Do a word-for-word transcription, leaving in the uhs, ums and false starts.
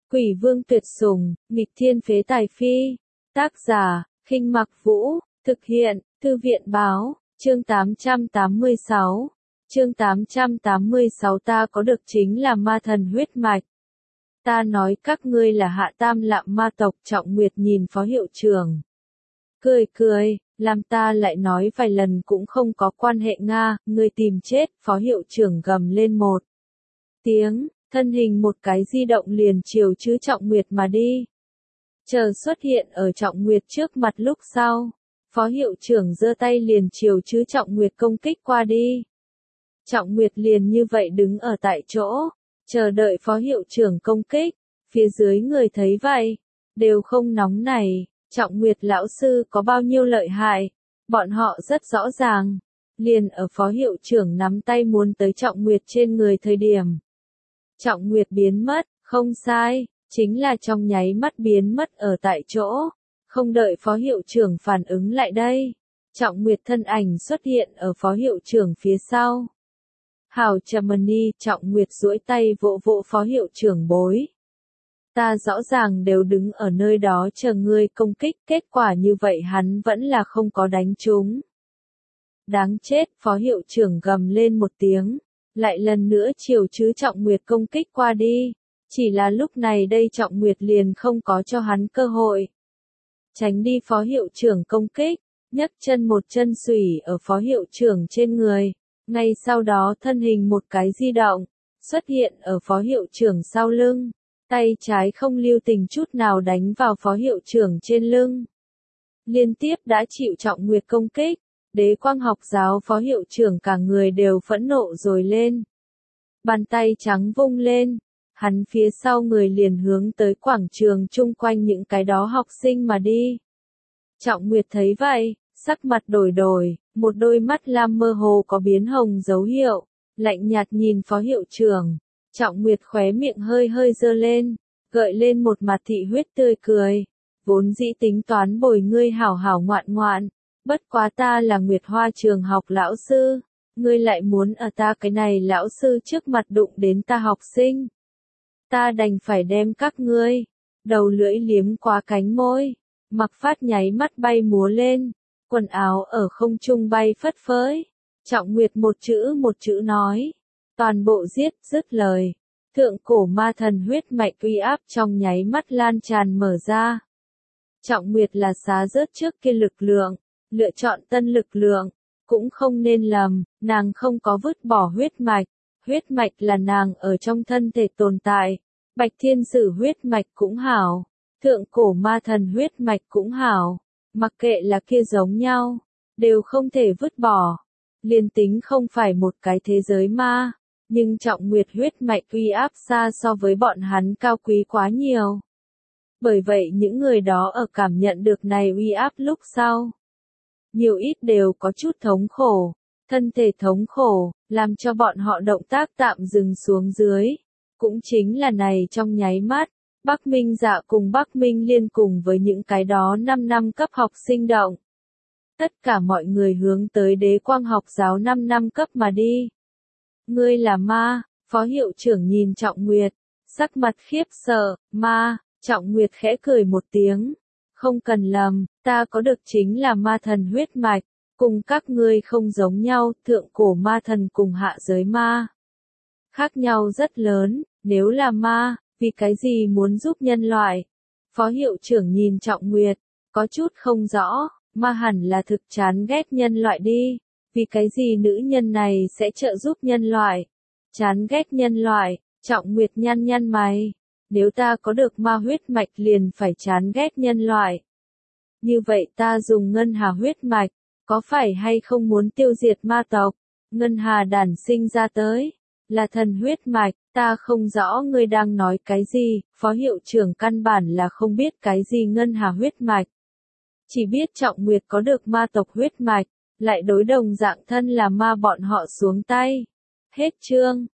Quỷ vương tuyệt sủng, nghịch thiên phế tài phi. Tác giả, Khinh Mặc Vũ, thực hiện, Thư viện báo, chương tám trăm tám mươi sáu. Chương tám trăm tám mươi sáu ta có được chính là ma thần huyết mạch. Ta nói các ngươi là hạ tam lạm ma tộc. Trọng Nguyệt nhìn phó hiệu trưởng. Cười cười, làm ta lại nói vài lần cũng không có quan hệ Nga, ngươi tìm chết, phó hiệu trưởng gầm lên một tiếng, thân hình một cái di động liền chiều chứ Trọng Nguyệt mà đi. Chờ xuất hiện ở Trọng Nguyệt trước mặt lúc sau, phó hiệu trưởng giơ tay liền chiều chứ Trọng Nguyệt công kích qua đi. Trọng Nguyệt liền như vậy đứng ở tại chỗ, chờ đợi phó hiệu trưởng công kích, phía dưới người thấy vậy, đều không nóng nảy, Trọng Nguyệt lão sư có bao nhiêu lợi hại, bọn họ rất rõ ràng, liền ở phó hiệu trưởng nắm tay muốn tới Trọng Nguyệt trên người thời điểm. Trọng Nguyệt biến mất, không sai, chính là trong nháy mắt biến mất ở tại chỗ, không đợi phó hiệu trưởng phản ứng lại đây. Trọng Nguyệt thân ảnh xuất hiện ở phó hiệu trưởng phía sau. Hảo Chamani, Trọng Nguyệt duỗi tay vỗ vỗ phó hiệu trưởng bối. Ta rõ ràng đều đứng ở nơi đó chờ ngươi công kích, kết quả như vậy hắn vẫn là không có đánh trúng. Đáng chết, phó hiệu trưởng gầm lên một tiếng, lại lần nữa chiều chứ Trọng Nguyệt công kích qua đi, chỉ là lúc này đây Trọng Nguyệt liền không có cho hắn cơ hội. Tránh đi phó hiệu trưởng công kích, nhấc chân một chân xủy ở phó hiệu trưởng trên người, ngay sau đó thân hình một cái di động, xuất hiện ở phó hiệu trưởng sau lưng, tay trái không lưu tình chút nào đánh vào phó hiệu trưởng trên lưng. Liên tiếp đã chịu Trọng Nguyệt công kích, Đế Quang học giáo phó hiệu trưởng cả người đều phẫn nộ rồi lên. Bàn tay trắng vung lên, hắn phía sau người liền hướng tới quảng trường chung quanh những cái đó học sinh mà đi. Trọng Nguyệt thấy vậy, sắc mặt đổi đổi, một đôi mắt lam mơ hồ có biến hồng dấu hiệu, lạnh nhạt nhìn phó hiệu trưởng. Trọng Nguyệt khóe miệng hơi hơi dơ lên, gợi lên một mặt thị huyết tươi cười. Vốn dĩ tính toán bồi ngươi hảo hảo ngoạn ngoạn, bất quá ta là Nguyệt Hoa trường học lão sư, ngươi lại muốn ở ta cái này lão sư trước mặt đụng đến ta học sinh. Ta đành phải đem các ngươi, đầu lưỡi liếm qua cánh môi, Mặc Phát nháy mắt bay múa lên, quần áo ở không trung bay phất phới. Trọng Nguyệt một chữ một chữ nói, toàn bộ giết, dứt lời. Thượng cổ ma thần huyết mạch uy áp trong nháy mắt lan tràn mở ra. Trọng Nguyệt là xá rớt trước kia lực lượng, lựa chọn tân lực lượng, cũng không nên lầm, nàng không có vứt bỏ huyết mạch, huyết mạch là nàng ở trong thân thể tồn tại, Bạch Thiên Sử huyết mạch cũng hảo, thượng cổ ma thần huyết mạch cũng hảo, mặc kệ là kia giống nhau, đều không thể vứt bỏ, liên tính không phải một cái thế giới ma, nhưng Trọng Nguyệt huyết mạch uy áp xa so với bọn hắn cao quý quá nhiều. Bởi vậy những người đó ở cảm nhận được này uy áp lúc sau, nhiều ít đều có chút thống khổ, thân thể thống khổ, làm cho bọn họ động tác tạm dừng xuống dưới. Cũng chính là này trong nháy mắt, Bắc Minh Dạ cùng Bắc Minh Liên cùng với những cái đó năm năm cấp học sinh động. Tất cả mọi người hướng tới Đế Quang học giáo năm năm cấp mà đi. Ngươi là ma, phó hiệu trưởng nhìn Trọng Nguyệt, sắc mặt khiếp sợ, ma, Trọng Nguyệt khẽ cười một tiếng. Không cần lầm, ta có được chính là ma thần huyết mạch, cùng các ngươi không giống nhau, thượng cổ ma thần cùng hạ giới ma. Khác nhau rất lớn, nếu là ma, vì cái gì muốn giúp nhân loại? Phó hiệu trưởng nhìn Trọng Nguyệt, có chút không rõ, ma hẳn là thực chán ghét nhân loại đi, vì cái gì nữ nhân này sẽ trợ giúp nhân loại? Chán ghét nhân loại, Trọng Nguyệt nhăn nhăn mày. Nếu ta có được ma huyết mạch liền phải chán ghét nhân loại. Như vậy ta dùng ngân hà huyết mạch, có phải hay không muốn tiêu diệt ma tộc? Ngân hà đản sinh ra tới, là thần huyết mạch, ta không rõ ngươi đang nói cái gì, phó hiệu trưởng căn bản là không biết cái gì ngân hà huyết mạch. Chỉ biết Trọng Nguyệt có được ma tộc huyết mạch, lại đối đồng dạng thân là ma bọn họ xuống tay. Hết chương.